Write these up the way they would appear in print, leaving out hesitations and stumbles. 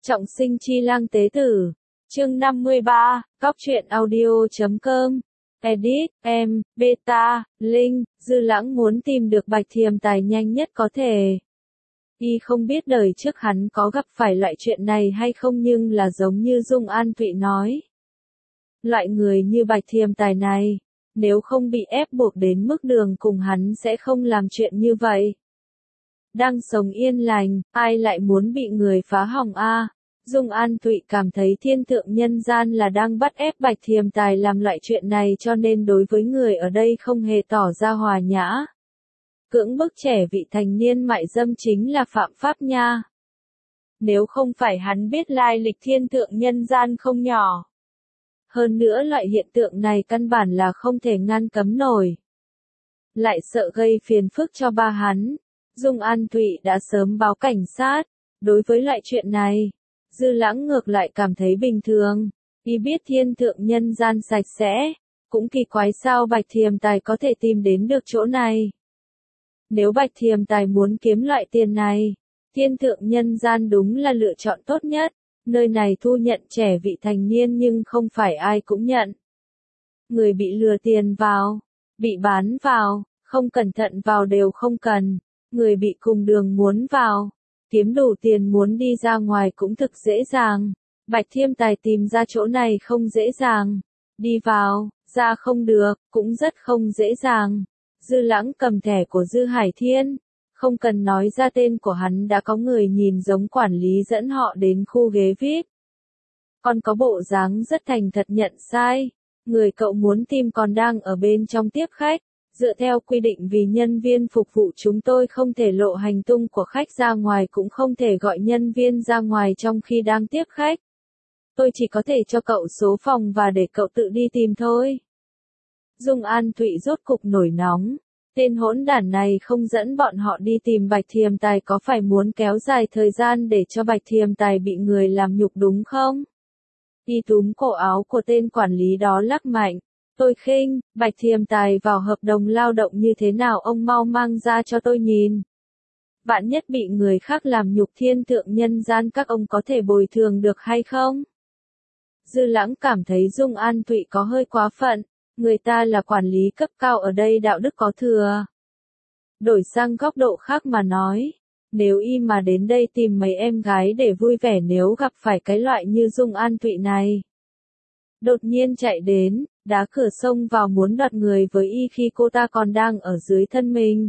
Trọng sinh chi lang tế tử. Chương 53, Góc truyện audio.com. Edit, em, Beta, Linh, Dư Lãng muốn tìm được Bạch Thiềm Tài nhanh nhất có thể. Y không biết đời trước hắn có gặp phải loại chuyện này hay không, nhưng là giống như Dung An Thụy nói. Loại người như Bạch Thiềm Tài này, nếu không bị ép buộc đến mức đường cùng hắn sẽ không làm chuyện như vậy. Đang sống yên lành, ai lại muốn bị người phá hỏng a? Dung An Thụy cảm thấy thiên thượng nhân gian là đang bắt ép Bạch Thiềm Tài làm loại chuyện này, cho nên đối với người ở đây không hề tỏ ra hòa nhã. Cưỡng bức trẻ vị thành niên mại dâm chính là phạm pháp nha. Nếu không phải hắn biết lai lịch thiên thượng nhân gian không nhỏ. Hơn nữa loại hiện tượng này căn bản là không thể ngăn cấm nổi. Lại sợ gây phiền phức cho ba hắn. Dung An Thụy đã sớm báo cảnh sát. Đối với loại chuyện này, Dư Lãng ngược lại cảm thấy bình thường. Y biết thiên thượng nhân gian sạch sẽ. Cũng kỳ quái sao Bạch Thiềm Tài có thể tìm đến được chỗ này. Nếu Bạch Thiềm Tài muốn kiếm loại tiền này, thiên thượng nhân gian đúng là lựa chọn tốt nhất. Nơi này thu nhận trẻ vị thành niên nhưng không phải ai cũng nhận. Người bị lừa tiền vào, bị bán vào, không cẩn thận vào đều không cần. Người bị cùng đường muốn vào, kiếm đủ tiền muốn đi ra ngoài cũng thực dễ dàng. Bạch Thiềm Tài tìm ra chỗ này không dễ dàng. Đi vào, ra không được, cũng rất không dễ dàng. Dư Lãng cầm thẻ của Dư Hải Thiên. Không cần nói ra tên của hắn đã có người nhìn giống quản lý dẫn họ đến khu ghế VIP. Còn có bộ dáng rất thành thật nhận sai. Người cậu muốn tìm còn đang ở bên trong tiếp khách. Dựa theo quy định vì nhân viên phục vụ chúng tôi không thể lộ hành tung của khách ra ngoài, cũng không thể gọi nhân viên ra ngoài trong khi đang tiếp khách. Tôi chỉ có thể cho cậu số phòng và để cậu tự đi tìm thôi. Dung An Thụy rốt cục nổi nóng. Tên hỗn đản này không dẫn bọn họ đi tìm Bạch Thiềm Tài có phải muốn kéo dài thời gian để cho Bạch Thiềm Tài bị người làm nhục đúng không? Y túm cổ áo của tên quản lý đó lắc mạnh. Tôi khinh, Bạch Thiềm Tài vào hợp đồng lao động như thế nào ông mau mang ra cho tôi nhìn. Vạn nhất bị người khác làm nhục thiên thượng nhân gian các ông có thể bồi thường được hay không? Dư Lãng cảm thấy Dung An Thụy có hơi quá phận. Người ta là quản lý cấp cao ở đây, đạo đức có thừa. Đổi sang góc độ khác mà nói, nếu y mà đến đây tìm mấy em gái để vui vẻ, nếu gặp phải cái loại như Dung An Thụy này, đột nhiên chạy đến, đá cửa xông vào muốn đoạt người với y khi cô ta còn đang ở dưới thân mình,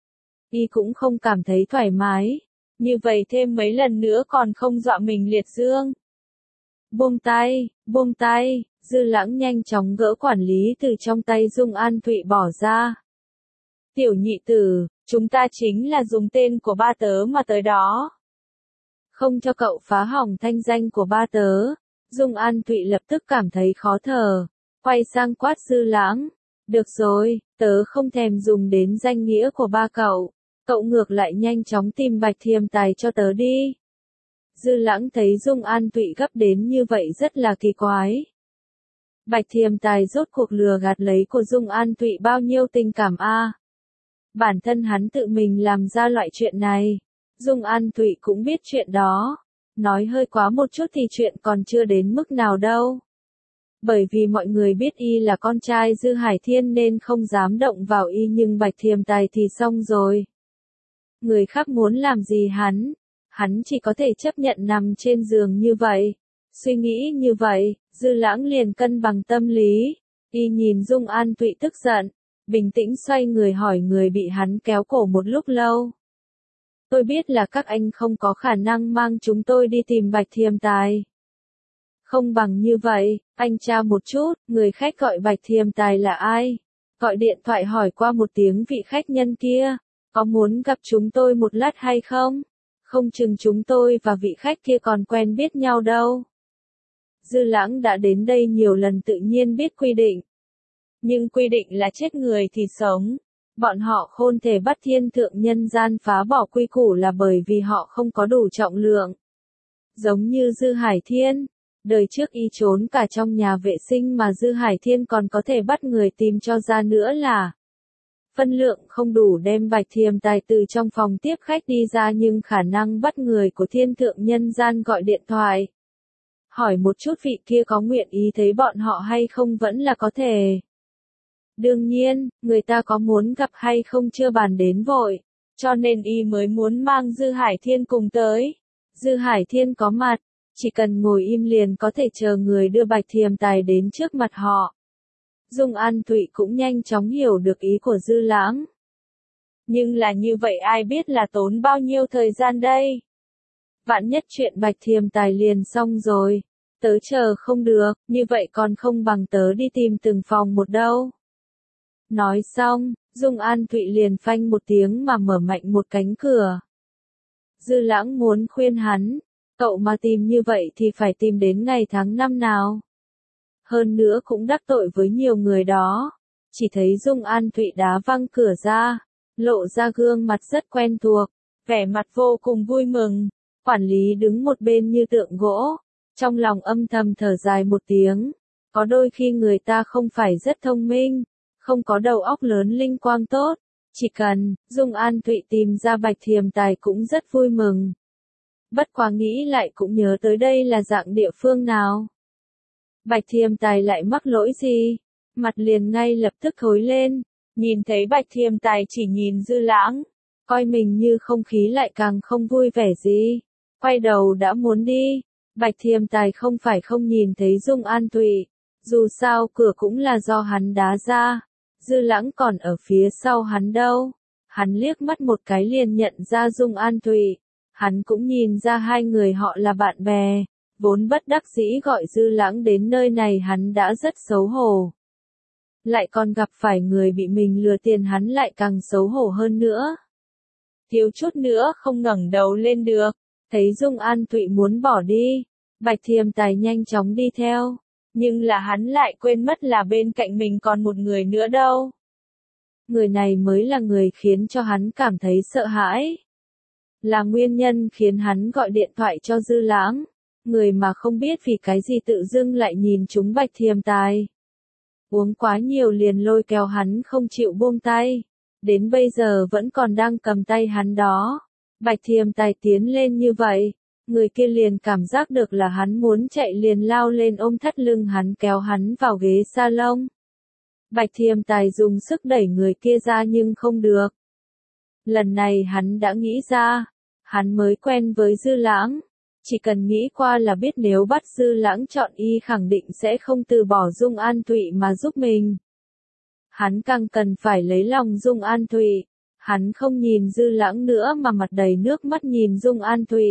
y cũng không cảm thấy thoải mái. Như vậy thêm mấy lần nữa còn không dọa mình liệt dương. Buông tay, buông tay. Dư Lãng nhanh chóng gỡ quản lý từ trong tay Dung An Thụy bỏ ra. Tiểu nhị tử, chúng ta chính là dùng tên của ba tớ mà tới đó. Không cho cậu phá hỏng thanh danh của ba tớ. Dung An Thụy lập tức cảm thấy khó thở. Quay sang quát Dư Lãng. Được rồi, tớ không thèm dùng đến danh nghĩa của ba cậu. Cậu ngược lại nhanh chóng tìm Bạch Thiềm Tài cho tớ đi. Dư Lãng thấy Dung An Thụy gấp đến như vậy rất là kỳ quái. Bạch Thiềm Tài rốt cuộc lừa gạt lấy của Dung An Thụy bao nhiêu tình cảm a? Bản thân hắn tự mình làm ra loại chuyện này. Dung An Thụy cũng biết chuyện đó. Nói hơi quá một chút thì chuyện còn chưa đến mức nào đâu. Bởi vì mọi người biết y là con trai Dư Hải Thiên nên không dám động vào y, nhưng Bạch Thiềm Tài thì xong rồi. Người khác muốn làm gì hắn chỉ có thể chấp nhận nằm trên giường như vậy. Suy nghĩ như vậy, Dư Lãng liền cân bằng tâm lý. Y nhìn Dung An Thụy tức giận, bình tĩnh xoay người hỏi người bị hắn kéo cổ một lúc lâu. Tôi biết là các anh không có khả năng mang chúng tôi đi tìm Bạch Thiềm Tài. Không bằng như vậy, anh tra một chút, người khách gọi Bạch Thiềm Tài là ai? Gọi điện thoại hỏi qua một tiếng vị khách nhân kia, có muốn gặp chúng tôi một lát hay không? Không chừng chúng tôi và vị khách kia còn quen biết nhau đâu. Dư Lãng đã đến đây nhiều lần tự nhiên biết quy định. Nhưng quy định là chết người thì sống. Bọn họ không thể bắt thiên thượng nhân gian phá bỏ quy củ là bởi vì họ không có đủ trọng lượng. Giống như Dư Hải Thiên, đời trước y trốn cả trong nhà vệ sinh mà Dư Hải Thiên còn có thể bắt người tìm cho ra nữa là phân lượng không đủ đem Bạch Thiềm Tài từ trong phòng tiếp khách đi ra nhưng khả năng bắt người của thiên thượng nhân gian gọi điện thoại. Hỏi một chút vị kia có nguyện ý thấy bọn họ hay không vẫn là có thể. Đương nhiên, người ta có muốn gặp hay không chưa bàn đến vội, cho nên y mới muốn mang Dư Hải Thiên cùng tới. Dư Hải Thiên có mặt, chỉ cần ngồi im liền có thể chờ người đưa Bạch Thiềm Tài đến trước mặt họ. Dung An Thụy cũng nhanh chóng hiểu được ý của Dư Lãng. Nhưng là như vậy ai biết là tốn bao nhiêu thời gian đây? Vạn nhất chuyện Bạch Thiềm Tài liền xong rồi, tớ chờ không được, như vậy còn không bằng tớ đi tìm từng phòng một đâu. Nói xong, Dung An Thụy liền phanh một tiếng mà mở mạnh một cánh cửa. Dư Lãng muốn khuyên hắn, cậu mà tìm như vậy thì phải tìm đến ngày tháng năm nào. Hơn nữa cũng đắc tội với nhiều người đó. Chỉ thấy Dung An Thụy đá văng cửa ra, lộ ra gương mặt rất quen thuộc, vẻ mặt vô cùng vui mừng. Quản lý đứng một bên như tượng gỗ, trong lòng âm thầm thở dài một tiếng. Có đôi khi người ta không phải rất thông minh, không có đầu óc lớn linh quang tốt, chỉ cần Dung An Thụy tìm ra Bạch Thiềm Tài cũng rất vui mừng. Bất quá nghĩ lại cũng nhớ tới đây là dạng địa phương nào. Bạch Thiềm Tài lại mắc lỗi gì? Mặt liền ngay lập tức thối lên, nhìn thấy Bạch Thiềm Tài chỉ nhìn Dư Lãng, coi mình như không khí lại càng không vui vẻ gì. Quay đầu đã muốn đi, Bạch Thiềm Tài không phải không nhìn thấy Dung An Thụy, dù sao cửa cũng là do hắn đá ra, Dư Lãng còn ở phía sau hắn đâu. Hắn liếc mắt một cái liền nhận ra Dung An Thụy, hắn cũng nhìn ra hai người họ là bạn bè, vốn bất đắc dĩ gọi Dư Lãng đến nơi này hắn đã rất xấu hổ. Lại còn gặp phải người bị mình lừa tiền hắn lại càng xấu hổ hơn nữa. Thiếu chút nữa không ngẩng đầu lên được, thấy Dung An Thụy muốn bỏ đi, Bạch Thiềm Tài nhanh chóng đi theo, nhưng là hắn lại quên mất là bên cạnh mình còn một người nữa đâu. Người này mới là người khiến cho hắn cảm thấy sợ hãi. Là nguyên nhân khiến hắn gọi điện thoại cho Dư Lãng, người mà không biết vì cái gì tự dưng lại nhìn chúng Bạch Thiềm Tài. Uống quá nhiều liền lôi kéo hắn không chịu buông tay, đến bây giờ vẫn còn đang cầm tay hắn đó. Bạch Thiềm Tài tiến lên như vậy, người kia liền cảm giác được là hắn muốn chạy liền lao lên ôm thắt lưng hắn kéo hắn vào ghế salon. Bạch Thiềm Tài dùng sức đẩy người kia ra nhưng không được. Lần này hắn đã nghĩ ra, hắn mới quen với Dư Lãng, chỉ cần nghĩ qua là biết nếu bắt Dư Lãng chọn y khẳng định sẽ không từ bỏ Dung An Thụy mà giúp mình. Hắn càng cần phải lấy lòng Dung An Thụy, hắn không nhìn Dư Lãng nữa mà mặt đầy nước mắt nhìn Dung An Thụy.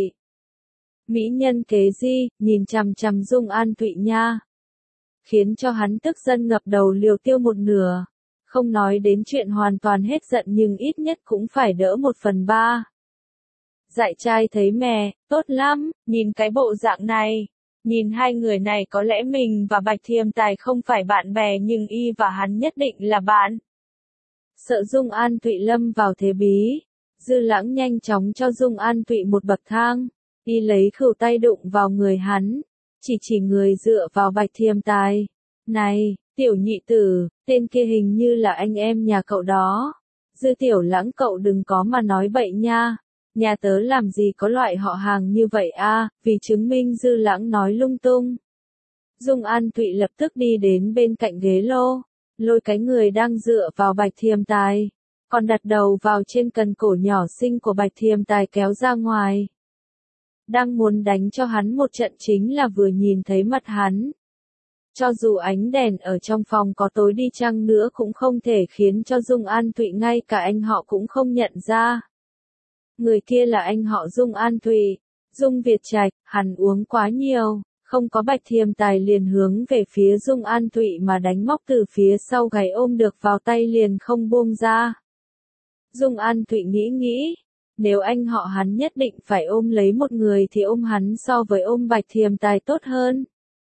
Mỹ nhân kế gì, nhìn chằm chằm Dung An Thụy nha. Khiến cho hắn tức giận ngập đầu liều tiêu một nửa. Không nói đến chuyện hoàn toàn hết giận nhưng ít nhất cũng phải đỡ 1/3. Dại trai thấy mẹ, tốt lắm, nhìn cái bộ dạng này. Nhìn hai người này có lẽ mình và Bạch Thiềm Tài không phải bạn bè nhưng y và hắn nhất định là bạn. Sợ Dung An Thụy lâm vào thế bí, Dư Lãng nhanh chóng cho Dung An Thụy một bậc thang, y lấy khửu tay đụng vào người hắn, chỉ người dựa vào Bạch Thiềm Tài. Này, tiểu nhị tử, tên kia hình như là anh em nhà cậu đó. Dư Tiểu Lãng cậu đừng có mà nói bậy nha. Nhà tớ làm gì có loại họ hàng như vậy a, vì chứng minh Dư Lãng nói lung tung. Dung An Thụy lập tức đi đến bên cạnh ghế lô, lôi cái người đang dựa vào Bạch Thiềm Tài, còn đặt đầu vào trên cần cổ nhỏ xinh của Bạch Thiềm Tài kéo ra ngoài. Đang muốn đánh cho hắn một trận chính là vừa nhìn thấy mặt hắn. Cho dù ánh đèn ở trong phòng có tối đi chăng nữa cũng không thể khiến cho Dung An Thụy ngay cả anh họ cũng không nhận ra. Người kia là anh họ Dung An Thụy, Dung Việt Trạch, hắn uống quá nhiều, không có Bạch Thiềm Tài liền hướng về phía Dung An Thụy mà đánh móc từ phía sau gáy ôm được vào tay liền không buông ra. Dung An Thụy nghĩ, nếu anh họ hắn nhất định phải ôm lấy một người thì ôm hắn so với ôm Bạch Thiềm Tài tốt hơn.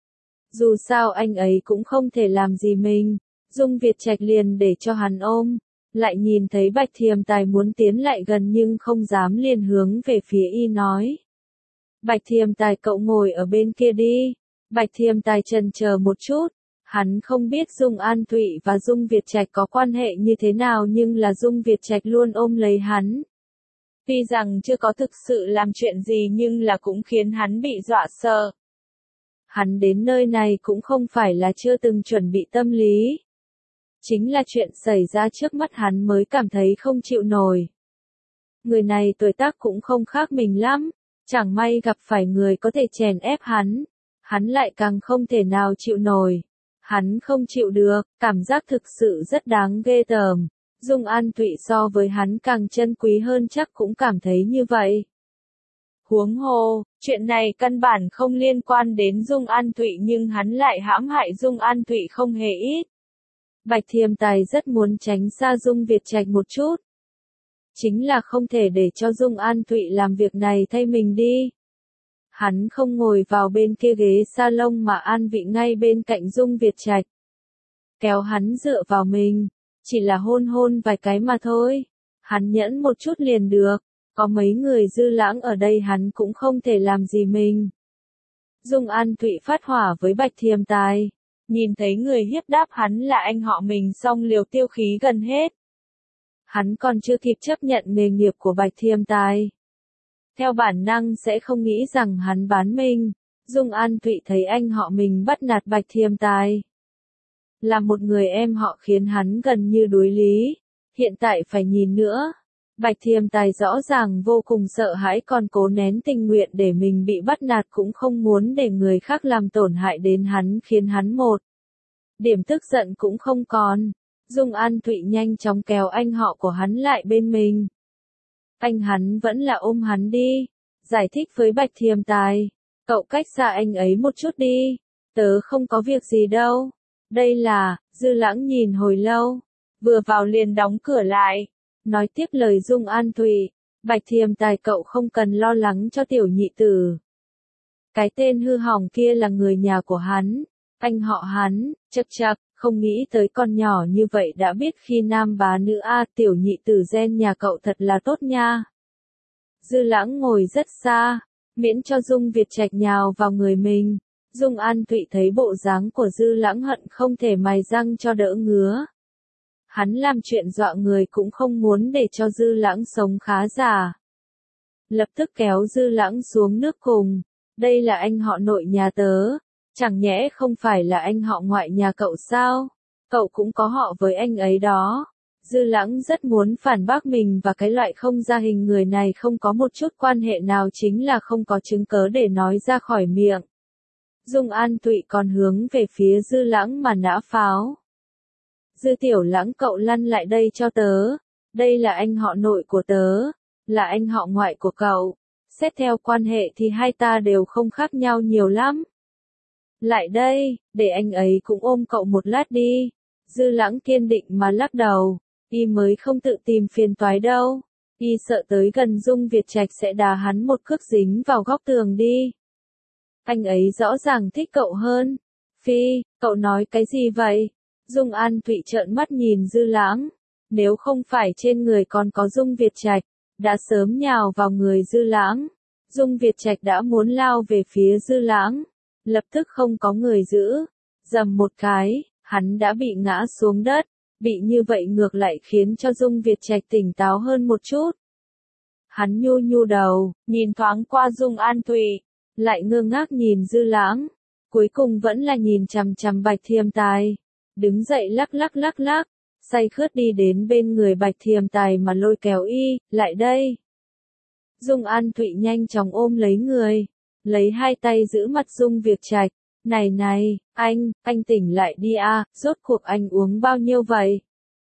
Dù sao anh ấy cũng không thể làm gì mình, Dung Việt Trạch liền để cho hắn ôm. Lại nhìn thấy Bạch Thiềm Tài muốn tiến lại gần nhưng không dám liền hướng về phía y nói. Bạch Thiềm Tài cậu ngồi ở bên kia đi. Bạch Thiềm Tài chần chờ một chút, Hắn không biết Dung An Thụy và Dung Việt Trạch có quan hệ như thế nào nhưng là Dung Việt Trạch luôn ôm lấy hắn. Tuy rằng chưa có thực sự làm chuyện gì nhưng là cũng khiến hắn bị dọa sợ. Hắn đến nơi này cũng không phải là chưa từng chuẩn bị tâm lý. Chính là chuyện xảy ra trước mắt hắn mới cảm thấy không chịu nổi. Người này tuổi tác cũng không khác mình lắm, chẳng may gặp phải người có thể chèn ép hắn lại càng không thể nào chịu nổi. Hắn không chịu được, cảm giác thực sự rất đáng ghê tởm. Dung An Thụy so với hắn càng chân quý hơn chắc cũng cảm thấy như vậy. Huống hồ, chuyện này căn bản không liên quan đến Dung An Thụy nhưng hắn lại hãm hại Dung An Thụy không hề ít. Bạch Thiềm Tài rất muốn tránh xa Dung Việt Trạch một chút. Chính là không thể để cho Dung An Thụy làm việc này thay mình đi. Hắn không ngồi vào bên kia ghế salon mà an vị ngay bên cạnh Dung Việt Trạch. Kéo hắn dựa vào mình, chỉ là hôn hôn vài cái mà thôi. Hắn nhẫn một chút liền được, có mấy người Dư Lãng ở đây hắn cũng không thể làm gì mình. Dung An Thụy phát hỏa với Bạch Thiềm Tài, nhìn thấy người hiếp đáp hắn là anh họ mình xong liều tiêu khí gần hết. Hắn còn chưa kịp chấp nhận nghề nghiệp của Bạch Thiềm Tài. Theo bản năng sẽ không nghĩ rằng hắn bán mình. Dung An Thụy thấy anh họ mình bắt nạt Bạch Thiềm Tài. Là một người em họ khiến hắn gần như đuối lý. Hiện tại phải nhìn nữa. Bạch Thiềm Tài rõ ràng vô cùng sợ hãi còn cố nén tình nguyện để mình bị bắt nạt cũng không muốn để người khác làm tổn hại đến hắn khiến hắn một điểm tức giận cũng không còn. Dung An Thụy nhanh chóng kéo anh họ của hắn lại bên mình. Anh hắn vẫn là ôm hắn đi. Giải thích với Bạch Thiềm Tài. Cậu cách xa anh ấy một chút đi. Tớ không có việc gì đâu. Đây là, Dư Lãng nhìn hồi lâu. Vừa vào liền đóng cửa lại. Nói tiếp lời Dung An Thụy. Bạch Thiềm Tài cậu không cần lo lắng cho tiểu nhị tử. Cái tên hư hỏng kia là người nhà của hắn. Anh họ hắn, chậc chậc. Không nghĩ tới con nhỏ như vậy đã biết khi nam bá nữ tiểu nhị tử gen nhà cậu thật là tốt nha. Dư Lãng ngồi rất xa, miễn cho Dung Việt Trạch nhào vào người mình. Dung An Thụy thấy bộ dáng của Dư Lãng hận không thể mài răng cho đỡ ngứa. Hắn làm chuyện dọa người cũng không muốn để cho Dư Lãng sống khá giả. Lập tức kéo Dư Lãng xuống nước cùng. Đây là anh họ nội nhà tớ. Chẳng nhẽ không phải là anh họ ngoại nhà cậu sao? Cậu cũng có họ với anh ấy đó. Dư Lãng rất muốn phản bác mình và cái loại không ra hình người này không có một chút quan hệ nào chính là không có chứng cớ để nói ra khỏi miệng. Dung An Thụy còn hướng về phía Dư Lãng mà nã pháo. Dư Tiểu Lãng cậu lăn lại đây cho tớ. Đây là anh họ nội của tớ. Là anh họ ngoại của cậu. Xét theo quan hệ thì hai ta đều không khác nhau nhiều lắm. Lại đây, để anh ấy cũng ôm cậu một lát đi. Dư Lãng kiên định mà lắc đầu. Y mới không tự tìm phiền toái đâu. Y sợ tới gần Dung Việt Trạch sẽ đá hắn một cước dính vào góc tường đi. Anh ấy rõ ràng thích cậu hơn. Phi, cậu nói cái gì vậy? Dung An Thụy trợn mắt nhìn Dư Lãng. Nếu không phải trên người còn có Dung Việt Trạch, đã sớm nhào vào người Dư Lãng. Dung Việt Trạch đã muốn lao về phía Dư Lãng. Lập tức không có người giữ. Dầm một cái, hắn đã bị ngã xuống đất. Bị như vậy ngược lại khiến cho Dung Việt Trạch tỉnh táo hơn một chút. Hắn nhu nhu đầu, nhìn thoáng qua Dung An Thụy, lại ngơ ngác nhìn Dư Lãng. Cuối cùng vẫn là nhìn chằm chằm Bạch Thiềm Tài. Đứng dậy lắc lắc, say khướt đi đến bên người Bạch Thiềm Tài mà lôi kéo y, lại đây. Dung An Thụy nhanh chóng ôm lấy người. Lấy hai tay giữ mặt Dung Việt Trạch. Này, anh tỉnh lại đi rốt cuộc anh uống bao nhiêu vậy?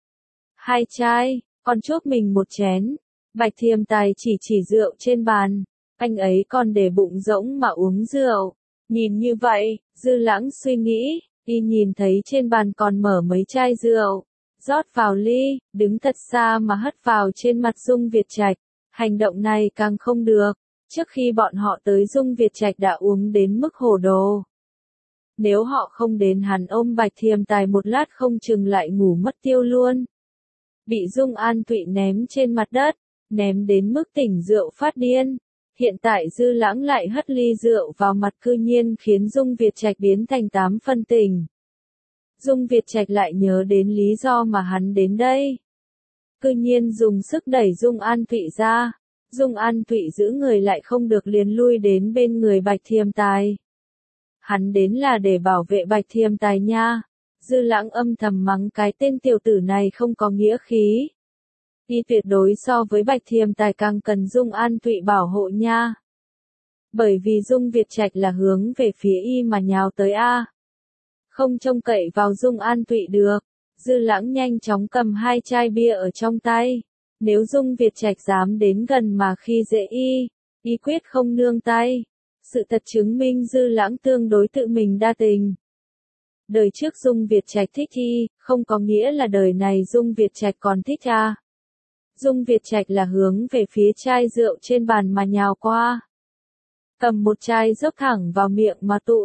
2 chai, con chúc mình một chén. Bạch Thiềm Tài chỉ rượu trên bàn. Anh ấy còn để bụng rỗng mà uống rượu. Nhìn như vậy, Dư Lãng suy nghĩ, y nhìn thấy trên bàn còn mở mấy chai rượu. Rót vào ly, đứng thật xa mà hất vào trên mặt Dung Việt Trạch. Hành động này càng không được. Trước khi bọn họ tới Dung Việt Trạch đã uống đến mức hồ đồ. Nếu họ không đến hắn ôm Bạch Thiềm Tài một lát không chừng lại ngủ mất tiêu luôn. Bị Dung An Thụy ném trên mặt đất, ném đến mức tỉnh rượu phát điên. Hiện tại Dư Lãng lại hất ly rượu vào mặt cư nhiên khiến Dung Việt Trạch biến thành 8 phân tỉnh. Dung Việt Trạch lại nhớ đến lý do mà hắn đến đây. Cư nhiên dùng sức đẩy Dung An Thụy ra. Dung An Thụy giữ người lại không được liền lui đến bên người Bạch Thiêm Tài. Hắn đến là để bảo vệ Bạch Thiêm Tài nha. Dư Lãng âm thầm mắng cái tên tiểu tử này không có nghĩa khí. Y tuyệt đối so với Bạch Thiêm Tài càng cần Dung An Thụy bảo hộ nha. Bởi vì Dung Việt Trạch là hướng về phía y mà nhào tới a. Không trông cậy vào Dung An Thụy được. Dư Lãng nhanh chóng cầm 2 chai bia ở trong tay. Nếu Dung Việt Trạch dám đến gần mà khi dễ y quyết không nương tay. Sự thật chứng minh Dư Lãng tương đối tự mình đa tình. Đời trước Dung Việt Trạch thích y, không có nghĩa là đời này Dung Việt Trạch còn thích a. Dung Việt Trạch là hướng về phía chai rượu trên bàn mà nhào qua. Cầm một chai dốc thẳng vào miệng mà tụ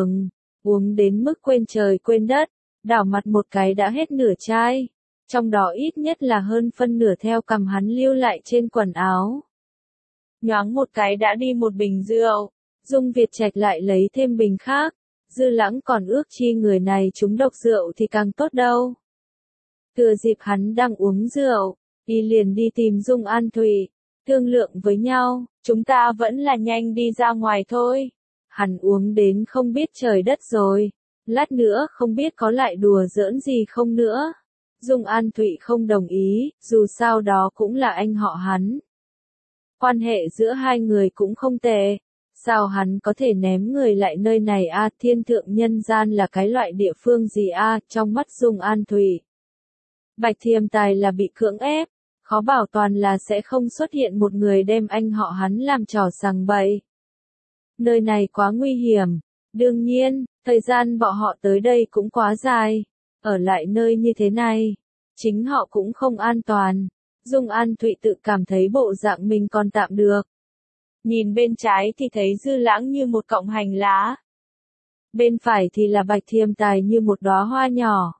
uống đến mức quên trời quên đất, đảo mặt một cái đã hết nửa chai, trong đó ít nhất là hơn phân nửa theo cằm hắn lưu lại trên quần áo. Nhoáng một cái đã đi một bình rượu, Dung Việt Trạch lại lấy thêm bình khác, Dư Lãng còn ước chi người này trúng độc rượu thì càng tốt đâu. Thừa dịp hắn đang uống rượu, y liền đi tìm Dung An Thụy, thương lượng với nhau, chúng ta vẫn là nhanh đi ra ngoài thôi. Hắn uống đến không biết trời đất rồi, lát nữa không biết có lại đùa giỡn gì không nữa. Dung An Thụy không đồng ý, dù sao đó cũng là anh họ hắn. Quan hệ giữa hai người cũng không tệ. Sao hắn có thể ném người lại nơi này a? Thiên thượng nhân gian là cái loại địa phương gì a? Trong mắt Dung An Thụy, Bạch Thiêm Tài là bị cưỡng ép, khó bảo toàn là sẽ không xuất hiện một người đem anh họ hắn làm trò sằng bậy. Nơi này quá nguy hiểm. Đương nhiên, thời gian bọn họ tới đây cũng quá dài. Ở lại nơi như thế này, chính họ cũng không an toàn. Dung An Thụy tự cảm thấy bộ dạng mình còn tạm được. Nhìn bên trái thì thấy Dư Lãng như một cọng hành lá. Bên phải thì là Bạch Thiêm Tài như một đóa hoa nhỏ.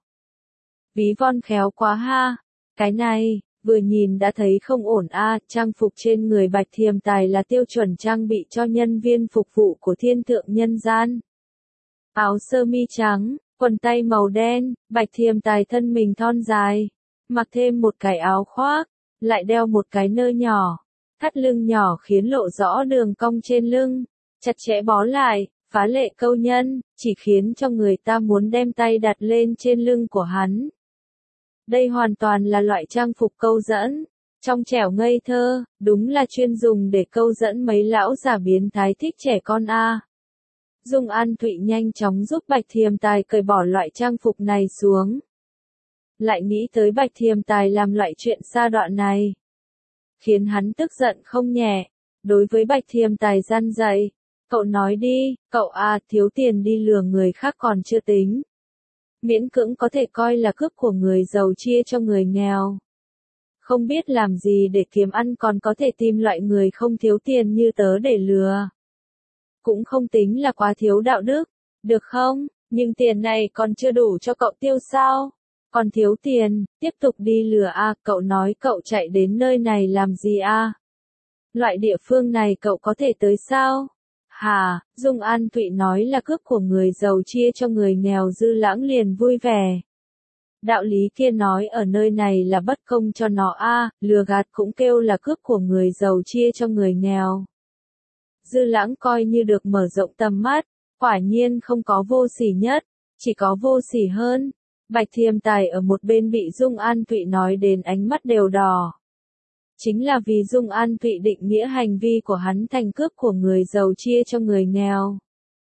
Ví von khéo quá ha. Cái này, vừa nhìn đã thấy không ổn a. Trang phục trên người Bạch Thiêm Tài là tiêu chuẩn trang bị cho nhân viên phục vụ của thiên thượng nhân gian. Áo sơ mi trắng, quần tây màu đen, Bạch Thiêm Tài thân mình thon dài, mặc thêm một cái áo khoác, lại đeo một cái nơ nhỏ, thắt lưng nhỏ khiến lộ rõ đường cong trên lưng, chặt chẽ bó lại, phá lệ câu nhân, chỉ khiến cho người ta muốn đem tay đặt lên trên lưng của hắn. Đây hoàn toàn là loại trang phục câu dẫn, trong trẻo ngây thơ, đúng là chuyên dùng để câu dẫn mấy lão già biến thái thích trẻ con a. Dung An Thụy nhanh chóng giúp Bạch Thiêm Tài cởi bỏ loại trang phục này xuống. Lại nghĩ tới Bạch Thiêm Tài làm loại chuyện sa đọa này, khiến hắn tức giận không nhẹ. Đối với Bạch Thiêm Tài gian dạy, cậu nói đi, cậu thiếu tiền đi lừa người khác còn chưa tính. Miễn cưỡng có thể coi là cướp của người giàu chia cho người nghèo. Không biết làm gì để kiếm ăn còn có thể tìm loại người không thiếu tiền như tớ để lừa. Cũng không tính là quá thiếu đạo đức, được không? Nhưng tiền này còn chưa đủ cho cậu tiêu sao? Còn thiếu tiền, tiếp tục đi lừa a. Cậu nói cậu chạy đến nơi này làm gì a? Loại địa phương này cậu có thể tới sao? Hà, Dung An Thụy nói là cướp của người giàu chia cho người nghèo. Dư Lãng liền vui vẻ. Đạo lý kia nói ở nơi này là bất công cho nó a, lừa gạt cũng kêu là cướp của người giàu chia cho người nghèo. Dư Lãng coi như được mở rộng tầm mắt, quả nhiên không có vô sỉ nhất, chỉ có vô sỉ hơn. Bạch Thiêm Tài ở một bên bị Dung An Thụy nói đến ánh mắt đều đỏ. Chính là vì Dung An Thụy định nghĩa hành vi của hắn thành cướp của người giàu chia cho người nghèo.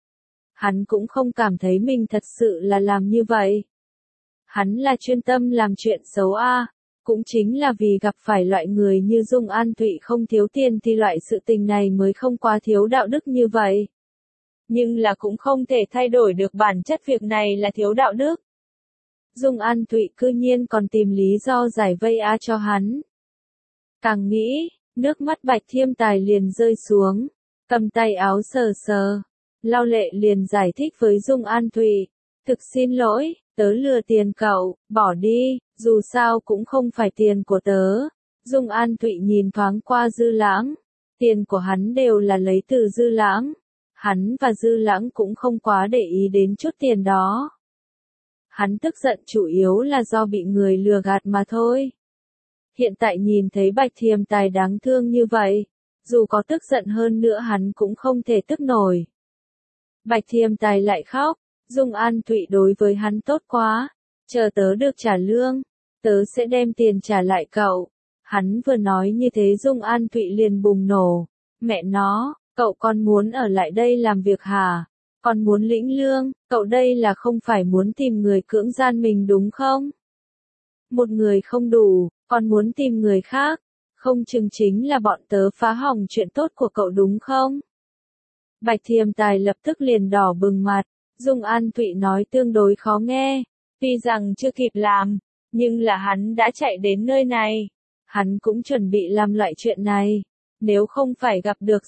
Hắn cũng không cảm thấy mình thật sự là làm như vậy. Hắn là chuyên tâm làm chuyện xấu a. Cũng chính là vì gặp phải loại người như Dung An Thụy không thiếu tiền thì loại sự tình này mới không quá thiếu đạo đức như vậy. Nhưng là cũng không thể thay đổi được bản chất việc này là thiếu đạo đức. Dung An Thụy cư nhiên còn tìm lý do giải vây cho hắn. Càng nghĩ, nước mắt Bạch Thiêm Tài liền rơi xuống, cầm tay áo sờ sờ, lau lệ liền giải thích với Dung An Thụy, thực xin lỗi, tớ lừa tiền cậu, bỏ đi, dù sao cũng không phải tiền của tớ. Dung An Thụy nhìn thoáng qua Dư Lãng, tiền của hắn đều là lấy từ Dư Lãng, hắn và Dư Lãng cũng không quá để ý đến chút tiền đó. Hắn tức giận chủ yếu là do bị người lừa gạt mà thôi. Hiện tại nhìn thấy Bạch Thiềm Tài đáng thương như vậy, dù có tức giận hơn nữa hắn cũng không thể tức nổi. Bạch Thiềm Tài lại khóc, Dung An Thụy đối với hắn tốt quá, chờ tớ được trả lương, tớ sẽ đem tiền trả lại cậu. Hắn vừa nói như thế Dung An Thụy liền bùng nổ, mẹ nó, cậu còn muốn ở lại đây làm việc hả? Còn muốn lĩnh lương, cậu đây là không phải muốn tìm người cưỡng gian mình đúng không? Một người không đủ, còn muốn tìm người khác, không chừng chính là bọn tớ phá hỏng chuyện tốt của cậu đúng không? Bạch Thiềm Tài lập tức liền đỏ bừng mặt, Dung An Thụy nói tương đối khó nghe, tuy rằng chưa kịp làm, nhưng là hắn đã chạy đến nơi này, hắn cũng chuẩn bị làm loại chuyện này, nếu không phải gặp được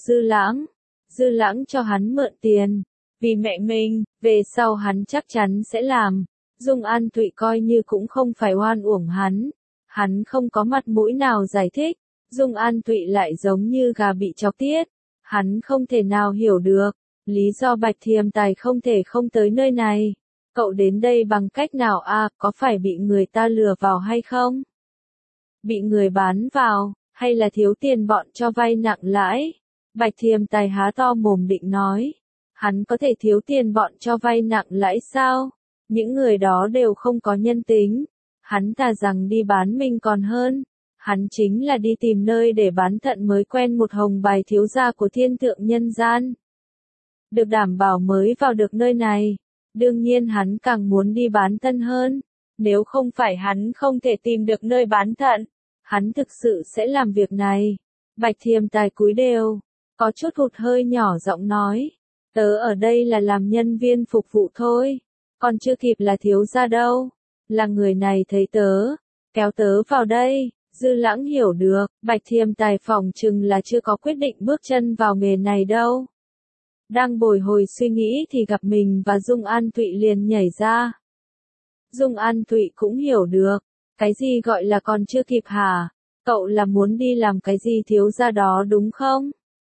Dư Lãng cho hắn mượn tiền, vì mẹ mình, về sau hắn chắc chắn sẽ làm. Dung An Thụy coi như cũng không phải oan uổng hắn không có mặt mũi nào giải thích, Dung An Thụy lại giống như gà bị chọc tiết, hắn không thể nào hiểu được, lý do Bạch Thiềm Tài không thể không tới nơi này. Cậu đến đây bằng cách nào à, có phải bị người ta lừa vào hay không? Bị người bán vào, hay là thiếu tiền bọn cho vay nặng lãi? Bạch Thiềm Tài há to mồm định nói, hắn có thể thiếu tiền bọn cho vay nặng lãi sao? Những người đó đều không có nhân tính, hắn thà rằng đi bán mình còn hơn, hắn chính là đi tìm nơi để bán thận mới quen một hồng bài thiếu gia của thiên thượng nhân gian. Được đảm bảo mới vào được nơi này, đương nhiên hắn càng muốn đi bán thân hơn, nếu không phải hắn không thể tìm được nơi bán thận, hắn thực sự sẽ làm việc này. Bạch Thiềm Tài cúi đều, có chút hụt hơi nhỏ giọng nói, tớ ở đây là làm nhân viên phục vụ thôi. Còn chưa kịp là thiếu gia đâu, là người này thấy tớ, kéo tớ vào đây, Dư Lãng hiểu được, Bạch Thiềm Tài phỏng chừng là chưa có quyết định bước chân vào nghề này đâu. Đang bồi hồi suy nghĩ thì gặp mình và Dung An Thụy liền nhảy ra. Dung An Thụy cũng hiểu được, cái gì gọi là còn chưa kịp hả, cậu là muốn đi làm cái gì thiếu gia đó đúng không?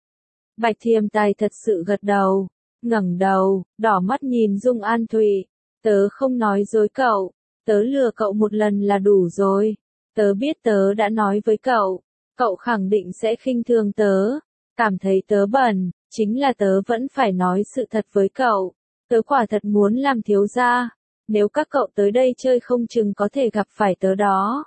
Bạch Thiềm Tài thật sự gật đầu, ngẩng đầu, đỏ mắt nhìn Dung An Thụy. Tớ không nói dối cậu, tớ lừa cậu một lần là đủ rồi. Tớ biết tớ đã nói với cậu, cậu khẳng định sẽ khinh thường tớ, cảm thấy tớ bẩn, chính là tớ vẫn phải nói sự thật với cậu. Tớ quả thật muốn làm thiếu gia, nếu các cậu tới đây chơi không chừng có thể gặp phải tớ đó.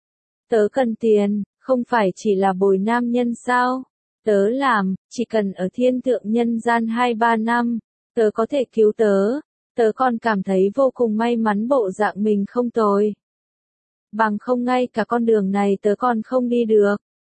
Tớ cần tiền, không phải chỉ là bồi nam nhân sao? Tớ làm, chỉ cần ở thiên thượng nhân gian 2-3 năm, tớ có thể cứu tớ. Tớ còn cảm thấy vô cùng may mắn bộ dạng mình không tồi. Bằng không ngay cả con đường này tớ còn không đi được.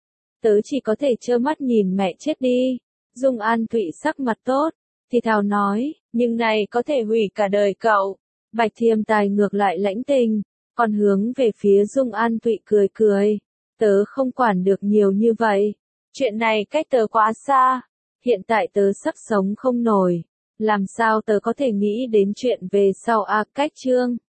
Tớ chỉ có thể trơ mắt nhìn mẹ chết đi. Dung An Thụy sắc mặt tốt, thì thào nói, nhưng này có thể hủy cả đời cậu. Bạch Thiềm Tài ngược lại lãnh tình, còn hướng về phía Dung An Thụy cười cười. Tớ không quản được nhiều như vậy. Chuyện này cách tớ quá xa. Hiện tại tớ sắp sống không nổi. Làm sao tớ có thể nghĩ đến chuyện về sau cách chương.